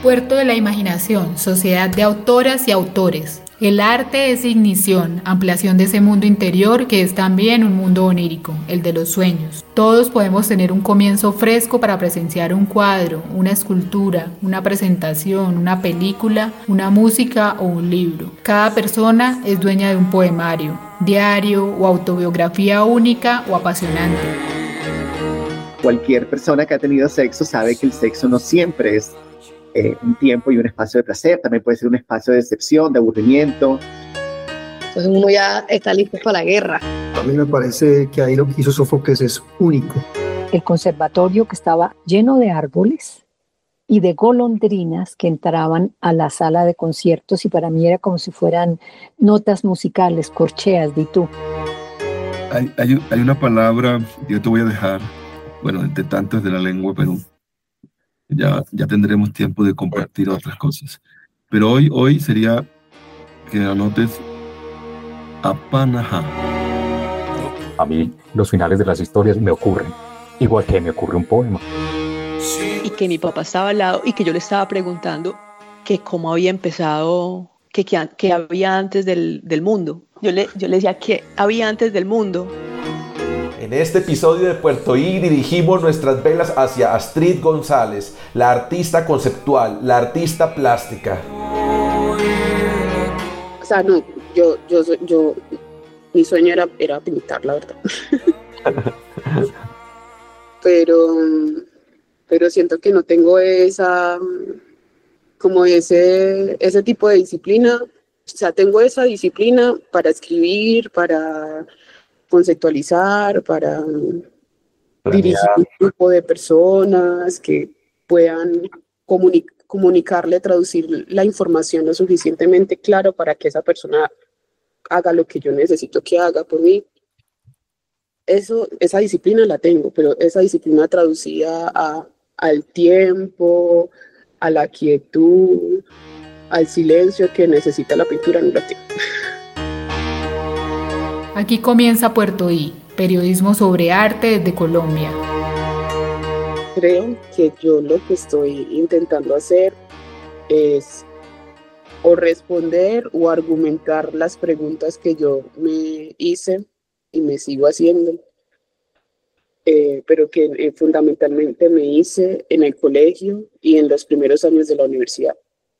Puerto de la Imaginación, sociedad de autoras y autores. El arte es ignición, ampliación de ese mundo interior que es también un mundo onírico, el de los sueños. Todos podemos tener un comienzo fresco para presenciar un cuadro, una escultura, una presentación, una película, una música o un libro. Cada persona es dueña de un poemario, diario o autobiografía única o apasionante. Cualquier persona que ha tenido sexo sabe que el sexo no siempre es un tiempo y un espacio de placer, también puede ser un espacio de decepción, de aburrimiento. Entonces uno ya está listo para la guerra. A mí me parece que ahí lo que hizo Sófocles es único. El conservatorio, que estaba lleno de árboles y de golondrinas que entraban a la sala de conciertos, y para mí era como si fueran notas musicales, corcheas, di tú. Hay una palabra que yo te voy a dejar, bueno, entre tantas de la lengua, pero ya tendremos tiempo de compartir otras cosas. Pero hoy sería que anotes Apanaja. A mí los finales de las historias me ocurren, igual que me ocurre un poema. Y que mi papá estaba al lado y que yo le estaba preguntando que cómo había empezado, que había antes del mundo. Yo le decía que había antes del mundo. En este episodio de Puerto I dirigimos nuestras velas hacia Astrid González, la artista conceptual, la artista plástica. O sea, no, mi sueño era pintar, la verdad. pero siento que no tengo como ese tipo de disciplina. O sea, tengo esa disciplina para escribir, para conceptualizar, para dirigir un grupo de personas que puedan comunicarle, traducir la información lo suficientemente claro para que esa persona haga lo que yo necesito que haga por mí. Esa disciplina la tengo, pero esa disciplina traducida al tiempo, a la quietud, al silencio que necesita la pintura, no la tengo. Aquí comienza Puerto I, periodismo sobre arte desde Colombia. Creo que yo lo que estoy intentando hacer es o responder o argumentar las preguntas que yo me hice y me sigo haciendo, pero que fundamentalmente me hice en el colegio y en los primeros años de la universidad.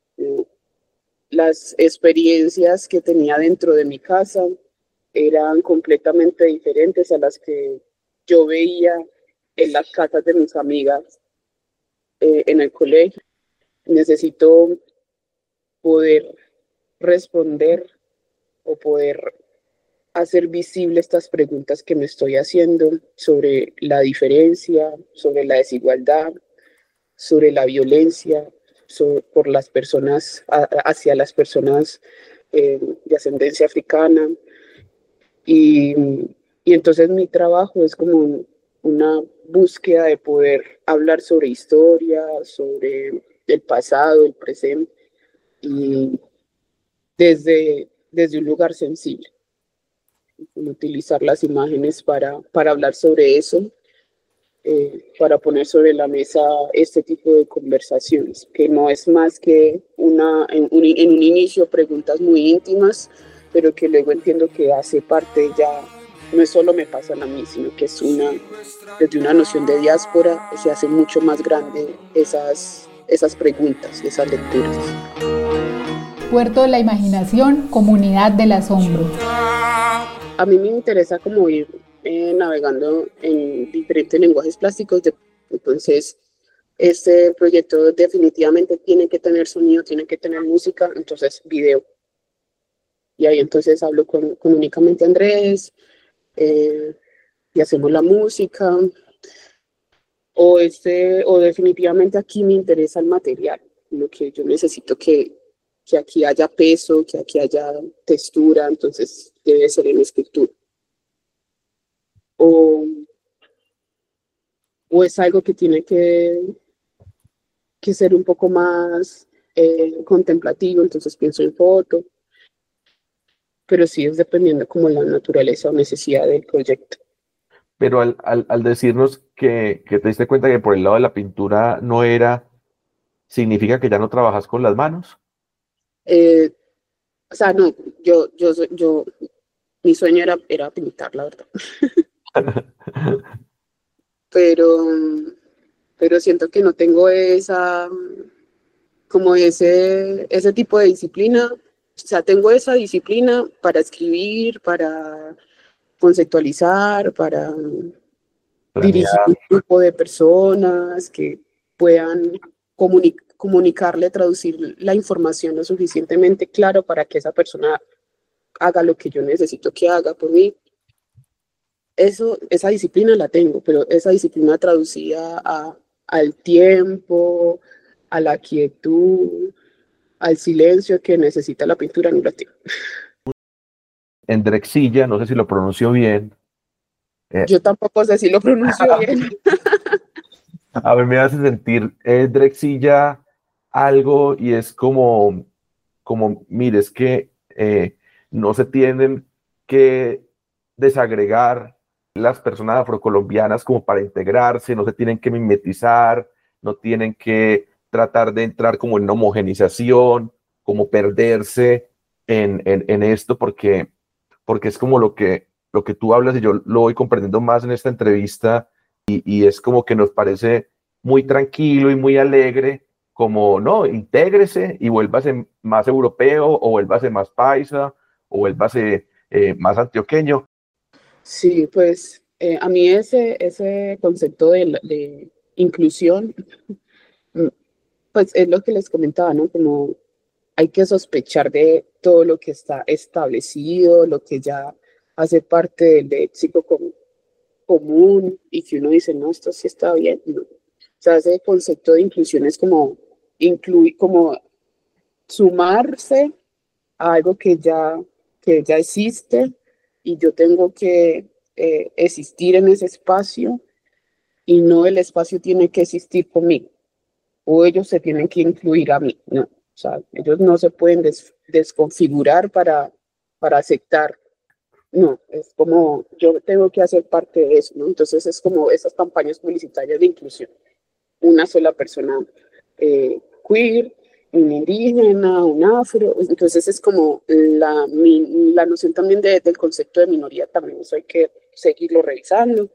Las experiencias que tenía dentro de mi casa eran completamente diferentes a las que yo veía en las casas de mis amigas en el colegio. Necesito poder responder o poder hacer visible estas preguntas que me estoy haciendo sobre la diferencia, sobre la desigualdad, sobre la violencia por las personas, hacia las personas de ascendencia africana. Y entonces mi trabajo es como una búsqueda de poder hablar sobre historia, sobre el pasado, el presente, y desde un lugar sensible. Utilizar las imágenes para hablar sobre eso, para poner sobre la mesa este tipo de conversaciones, que no es más que en un inicio preguntas muy íntimas, pero que luego entiendo que hace parte ya, no es solo me pasan a mí, sino que es desde una noción de diáspora, se hace mucho más grande esas preguntas, esas lecturas. Puerto de la Imaginación, comunidad del asombro. A mí me interesa como ir navegando en diferentes lenguajes plásticos, entonces este proyecto definitivamente tiene que tener sonido, tiene que tener música, entonces video. Y ahí entonces hablo con únicamente Andrés, y hacemos la música, o definitivamente aquí me interesa el material, lo que yo necesito que aquí haya peso, que aquí haya textura, entonces debe ser en escritura. O es algo que tiene que ser un poco más contemplativo, entonces pienso en foto, pero sí es dependiendo como la naturaleza o necesidad del proyecto. Pero al decirnos que te diste cuenta que por el lado de la pintura no era ¿significa que ya no trabajas con las manos? O sea, no, mi sueño era pintar, la verdad. Pero, pero siento que no tengo como ese tipo de disciplina. O sea, tengo esa disciplina para escribir, para conceptualizar, para dirigir Planear. un grupo de personas que puedan comunicarle, traducir la información lo suficientemente claro para que esa persona haga lo que yo necesito que haga por mí. Esa disciplina la tengo, pero esa disciplina traducida al tiempo, a la quietud, al silencio que necesita la pintura, no la tengo. En Drexilla, no sé si lo pronuncio bien. Yo tampoco sé si lo pronuncio bien. A mí me hace sentir Drexilla algo y es como mire, es que no se tienen que desagregar las personas afrocolombianas como para integrarse, no se tienen que mimetizar, no tienen que tratar de entrar como en una homogenización, como perderse en esto, porque es como lo que tú hablas y yo lo voy comprendiendo más en esta entrevista y es como que nos parece muy tranquilo y muy alegre, como no, intégrese y vuélvase más europeo o vuélvase más paisa o vuélvase más antioqueño. Sí, pues a mí ese concepto de inclusión, pues es lo que les comentaba, ¿no? Como hay que sospechar de todo lo que está establecido, lo que ya hace parte del léxico común y que uno dice, no, esto sí está bien. No. O sea, ese concepto de inclusión es como incluir, como sumarse a algo que ya existe y yo tengo que existir en ese espacio y no el espacio tiene que existir conmigo o ellos se tienen que incluir a mí, no. O sea, ellos no se pueden desconfigurar para aceptar. No, es como yo tengo que hacer parte de eso, ¿no? Entonces es como esas campañas publicitarias de inclusión. Una sola persona queer, un indígena, un afro. Entonces es como la noción también del concepto de minoría, también eso hay que seguirlo revisando.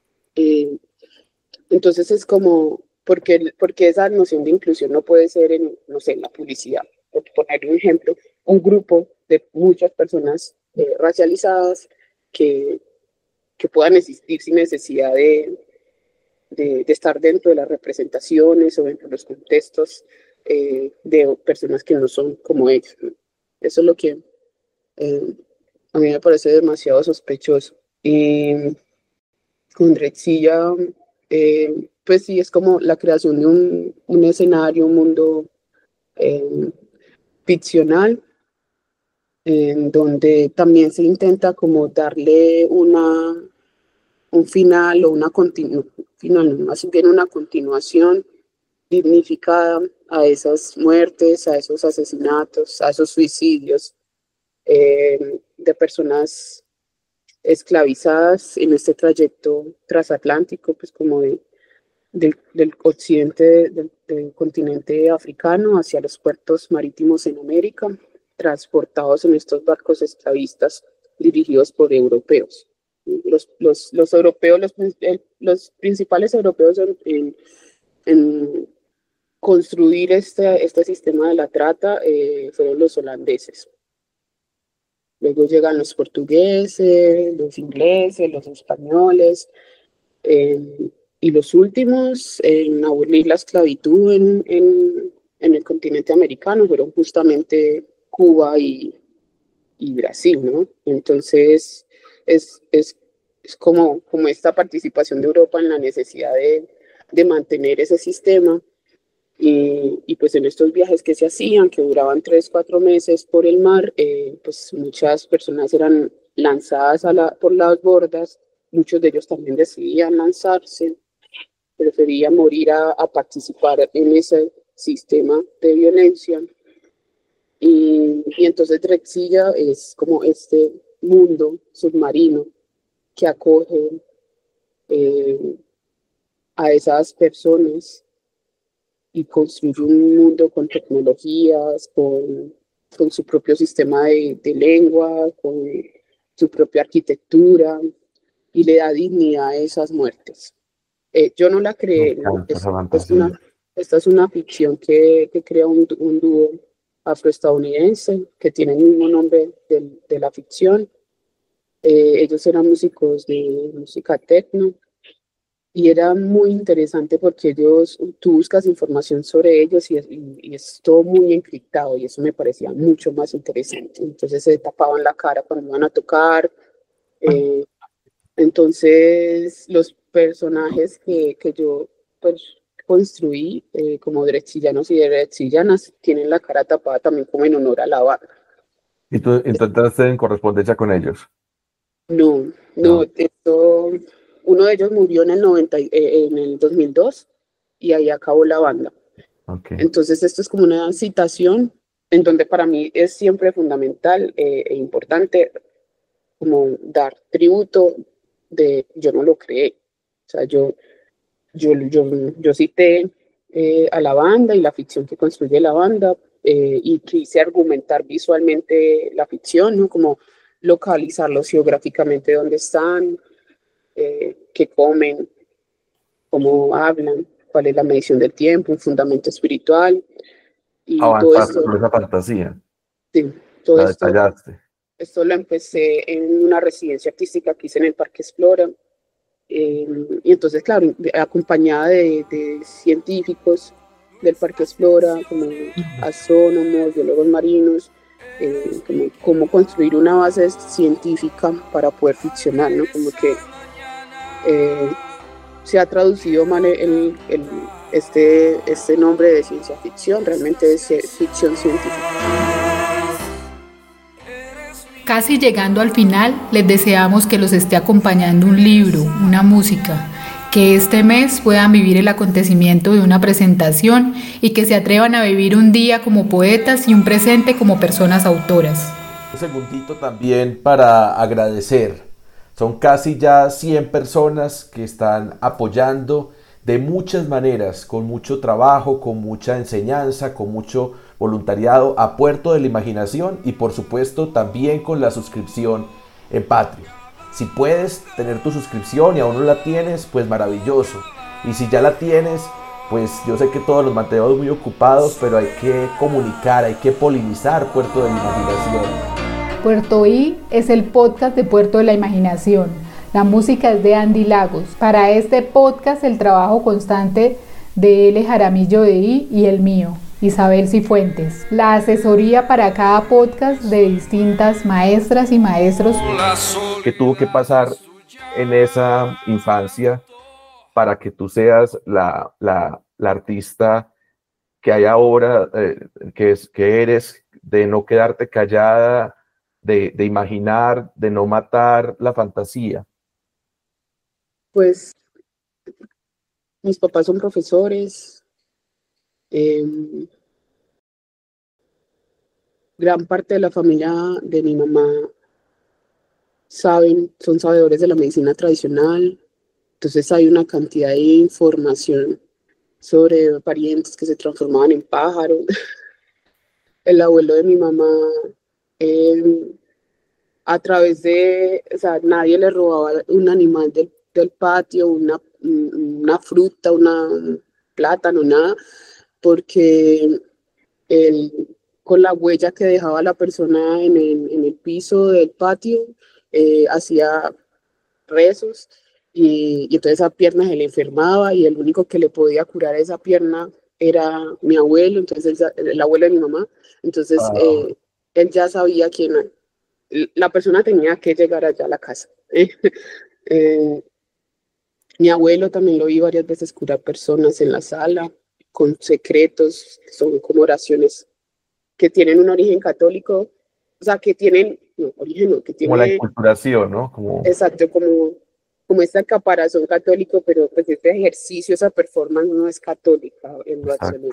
Entonces es como, porque esa noción de inclusión no puede ser no sé, en la publicidad. Por poner un ejemplo, un grupo de muchas personas racializadas que, que puedan existir sin necesidad de estar dentro de las representaciones o dentro de los contextos de personas que no son como ellos, ¿no? Eso es lo que a mí me parece demasiado sospechoso. Y con Drexilla, pues sí, es como la creación de un escenario, un mundo ficcional, en donde también se intenta como darle un final o una final, más bien una continuación dignificada a esas muertes, a esos asesinatos, a esos suicidios de personas esclavizadas en este trayecto transatlántico, pues como del occidente del continente africano hacia los puertos marítimos en América, transportados en estos barcos esclavistas dirigidos por europeos. Los europeos, los principales europeos en construir este sistema de la trata fueron los holandeses. Luego llegan los portugueses, los ingleses, los españoles, y los últimos en abolir la esclavitud en el continente americano fueron justamente Cuba y Brasil, ¿no? Entonces es como esta participación de Europa en la necesidad de mantener ese sistema. Y pues en estos viajes que se hacían, que duraban 3, 4 meses por el mar, pues muchas personas eran lanzadas por las bordas, muchos de ellos también decidían lanzarse, preferían morir a participar en ese sistema de violencia. Y entonces Drexilla es como este mundo submarino que acoge a esas personas y construye un mundo con tecnologías, con su propio sistema de lengua, con su propia arquitectura, y le da dignidad a esas muertes. Yo no la Me creé, ¿no? encanta esa fantasía. Esta es una ficción que crea un dúo afroestadounidense que tiene el mismo nombre de la ficción. Ellos eran músicos de música techno y era muy interesante porque tú buscas información sobre ellos y es todo muy encriptado y eso me parecía mucho más interesante. Entonces se tapaban la cara cuando iban a tocar. eh, entonces los personajes que yo pues, construí como drexillanos y drexillanas tienen la cara tapada también como en honor a la banda. ¿Y tú entraste en correspondencia con ellos? No, No. uno de ellos murió en el 2002 y ahí acabó la banda. Ok. Entonces esto es como una citación en donde para mí es siempre fundamental e importante como dar tributo de yo no lo creé. O sea, yo cité a la banda y la ficción que construye la banda y quise argumentar visualmente la ficción, ¿no? Como localizarlos geográficamente dónde están, qué comen, cómo hablan, cuál es la medición del tiempo, un fundamento espiritual y todo Avanzaste esto, por esa fantasía, sí, todo la esto, detallaste. esto lo empecé en una residencia artística que hice en el Parque Explora. Y entonces, claro, acompañada de científicos del Parque Explora, como astrónomos, biólogos marinos, como cómo construir una base científica para poder ficcionar, ¿no? Como que se ha traducido mal este nombre de ciencia ficción, realmente es ficción científica. Casi llegando al final, les deseamos que los esté acompañando un libro, una música, que este mes puedan vivir el acontecimiento de una presentación y que se atrevan a vivir un día como poetas y un presente como personas autoras. Un segundito también para agradecer. Son casi ya 100 personas que están apoyando de muchas maneras, con mucho trabajo, con mucha enseñanza, con mucho voluntariado a Puerto de la Imaginación y por supuesto también con la suscripción en Patreon. Si puedes tener tu suscripción y aún no la tienes, pues maravilloso. Y si ya la tienes, pues yo sé que todos nos mantenemos muy ocupados, pero hay que comunicar, hay que polinizar Puerto de la Imaginación. Puerto I es el podcast de Puerto de la Imaginación. La música es de Andy Lagos. Para este podcast el trabajo constante de L. Jaramillo de I y el mío, Isabel Cifuentes. La asesoría para cada podcast de distintas maestras y maestros. ¿Qué tuvo que pasar en esa infancia para que tú seas la artista que hay ahora, que eres, de no quedarte callada, de imaginar, de no matar la fantasía? Pues mis papás son profesores, gran parte de la familia de mi mamá son sabedores de la medicina tradicional, entonces hay una cantidad de información sobre parientes que se transformaban en pájaros. El abuelo de mi mamá, a través o sea, nadie le robaba un animal del patio, una fruta, un plátano, nada, porque con la huella que dejaba la persona en el piso del patio, hacía rezos y entonces esa pierna se le enfermaba y el único que le podía curar esa pierna era mi abuelo, entonces el abuelo de mi mamá, entonces él ya sabía quién la persona tenía que llegar allá a la casa. Mi abuelo también lo vi varias veces curar personas en la sala con secretos, son como oraciones que tienen un origen católico, o sea, que tienen, no, origen no, que tiene... Como la enculturación, ¿no? Exacto, como este caparazón católico, pero pues este ejercicio, esa performance no es católica en lo absoluto.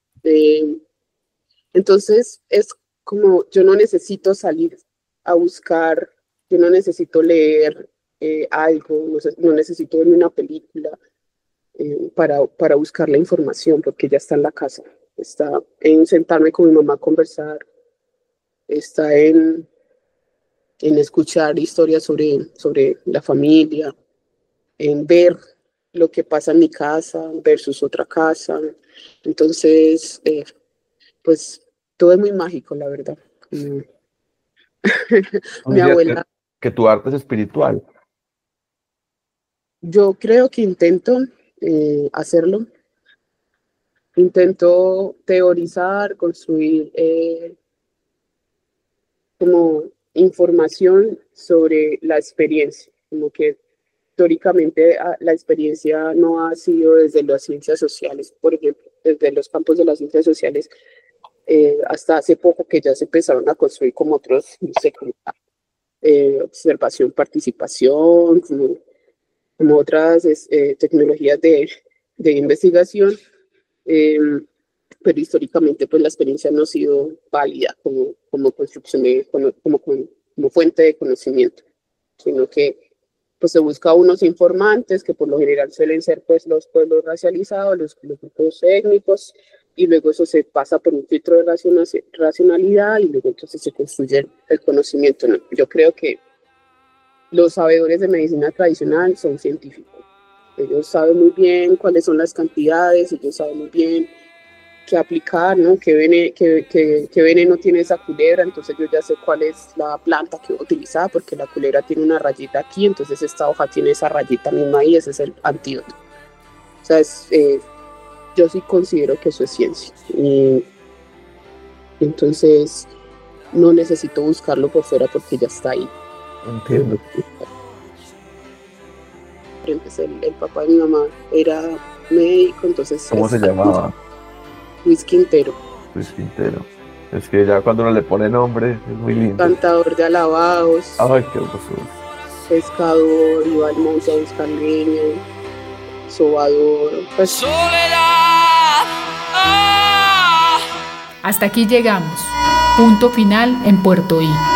Entonces, es como, yo no necesito salir a buscar, yo no necesito leer algo, no necesito ver una película. para buscar la información, porque ella está en la casa, está en sentarme con mi mamá a conversar, está en escuchar historias sobre la familia, en ver lo que pasa en mi casa versus otra casa. Entonces, pues todo es muy mágico, la verdad. Mi abuela... Que tu arte es espiritual. Yo creo que intento hacerlo. Intento teorizar, construir como información sobre la experiencia, como que teóricamente la experiencia no ha sido desde las ciencias sociales, por ejemplo, desde los campos de las ciencias sociales, hasta hace poco que ya se empezaron a construir como otros, no sé, como, observación, participación, como otras tecnologías de investigación, pero históricamente pues la experiencia no ha sido válida como construcción como fuente de conocimiento, sino que pues se busca unos informantes que por lo general suelen ser pues los pueblos racializados, los grupos étnicos, y luego eso se pasa por un filtro de racionalidad y luego entonces se construye el conocimiento, ¿no? Yo creo que los sabedores de medicina tradicional son científicos. Ellos saben muy bien cuáles son las cantidades, ellos saben muy bien qué aplicar, ¿no? Qué veneno tiene esa culebra, entonces yo ya sé cuál es la planta que voy a utilizar, porque la culebra tiene una rayita aquí, entonces esta hoja tiene esa rayita misma ahí, ese es el antídoto. O sea, yo sí considero que eso es ciencia. Y entonces no necesito buscarlo por fuera porque ya está ahí. Entiendo. El papá de mi mamá era médico, entonces... ¿Cómo se llamaba? Luis Quintero. Luis Quintero. Es que ya cuando uno le pone nombre es muy lindo. Cantador de alabados. Ay, qué hermoso. Pescador, iba al monte a buscar leña, sobador. Pues... ¡Soledad! ¡Ah! Hasta aquí llegamos. Punto final en Puerto I.